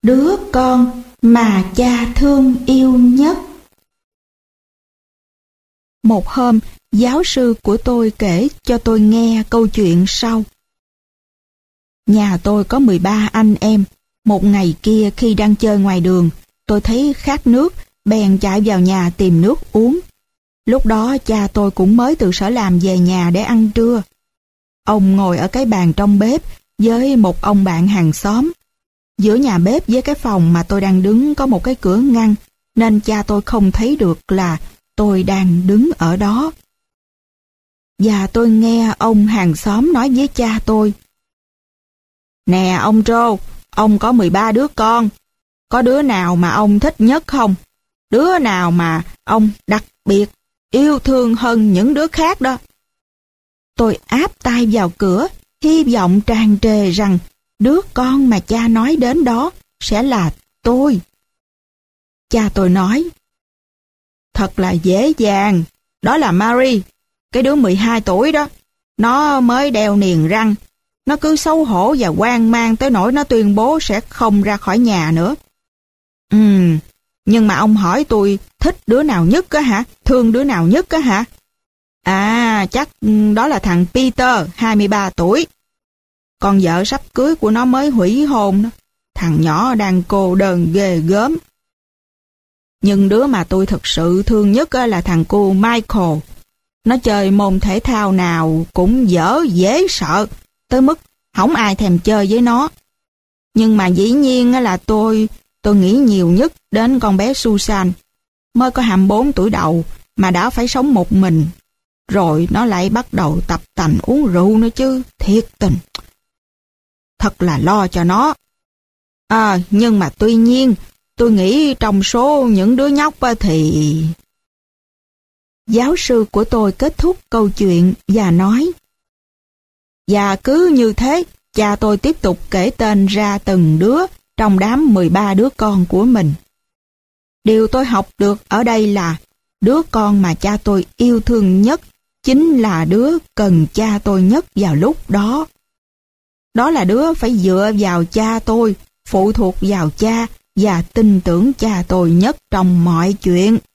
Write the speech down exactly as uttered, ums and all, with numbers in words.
đứa con mà cha thương yêu nhất. Một hôm, giáo sư của tôi kể cho tôi nghe câu chuyện sau. Nhà tôi có mười ba anh em. Một ngày kia khi đang chơi ngoài đường, tôi thấy khát nước, bèn chạy vào nhà tìm nước uống. Lúc đó cha tôi cũng mới từ sở làm về nhà để ăn trưa. Ông ngồi ở cái bàn trong bếp với một ông bạn hàng xóm. Giữa nhà bếp với cái phòng mà tôi đang đứng có một cái cửa ngăn, nên cha tôi không thấy được là tôi đang đứng ở đó. Và tôi nghe ông hàng xóm nói với cha tôi: Nè ông Trô, ông có mười ba đứa con. Có đứa nào mà ông thích nhất không? Đứa nào mà ông đặc biệt yêu thương hơn những đứa khác đó? Tôi áp tay vào cửa, hy vọng tràn trề rằng đứa con mà cha nói đến đó sẽ là tôi. Cha tôi nói: Thật là dễ dàng, đó là Mary, cái đứa mười hai tuổi đó. Nó mới đeo niềng răng, nó cứ xấu hổ và hoang mang tới nỗi nó tuyên bố sẽ không ra khỏi nhà nữa. Ừm, nhưng mà ông hỏi tôi thích đứa nào nhất á hả? Thương đứa nào nhất á hả? À, chắc đó là thằng Peter, hai mươi ba tuổi. Con vợ sắp cưới của nó mới hủy hôn đó. Thằng nhỏ đang cô đơn ghê gớm. Nhưng đứa mà tôi thực sự thương nhất là thằng cu Michael. Nó chơi môn thể thao nào cũng dở dễ sợ, tới mức không ai thèm chơi với nó. Nhưng mà dĩ nhiên là tôi, tôi nghĩ nhiều nhất đến con bé Susan. Mới có hai mươi bốn tuổi đầu mà đã phải sống một mình. Rồi nó lại bắt đầu tập tành uống rượu nữa chứ, thiệt tình. Thật là lo cho nó. À, nhưng mà tuy nhiên, tôi nghĩ trong số những đứa nhóc thì... Giáo sư của tôi kết thúc câu chuyện và nói: Và cứ như thế, cha tôi tiếp tục kể tên ra từng đứa trong đám mười ba đứa con của mình. Điều tôi học được ở đây là đứa con mà cha tôi yêu thương nhất chính là đứa cần cha tôi nhất vào lúc đó. Đó là đứa phải dựa vào cha tôi, phụ thuộc vào cha và tin tưởng cha tôi nhất trong mọi chuyện.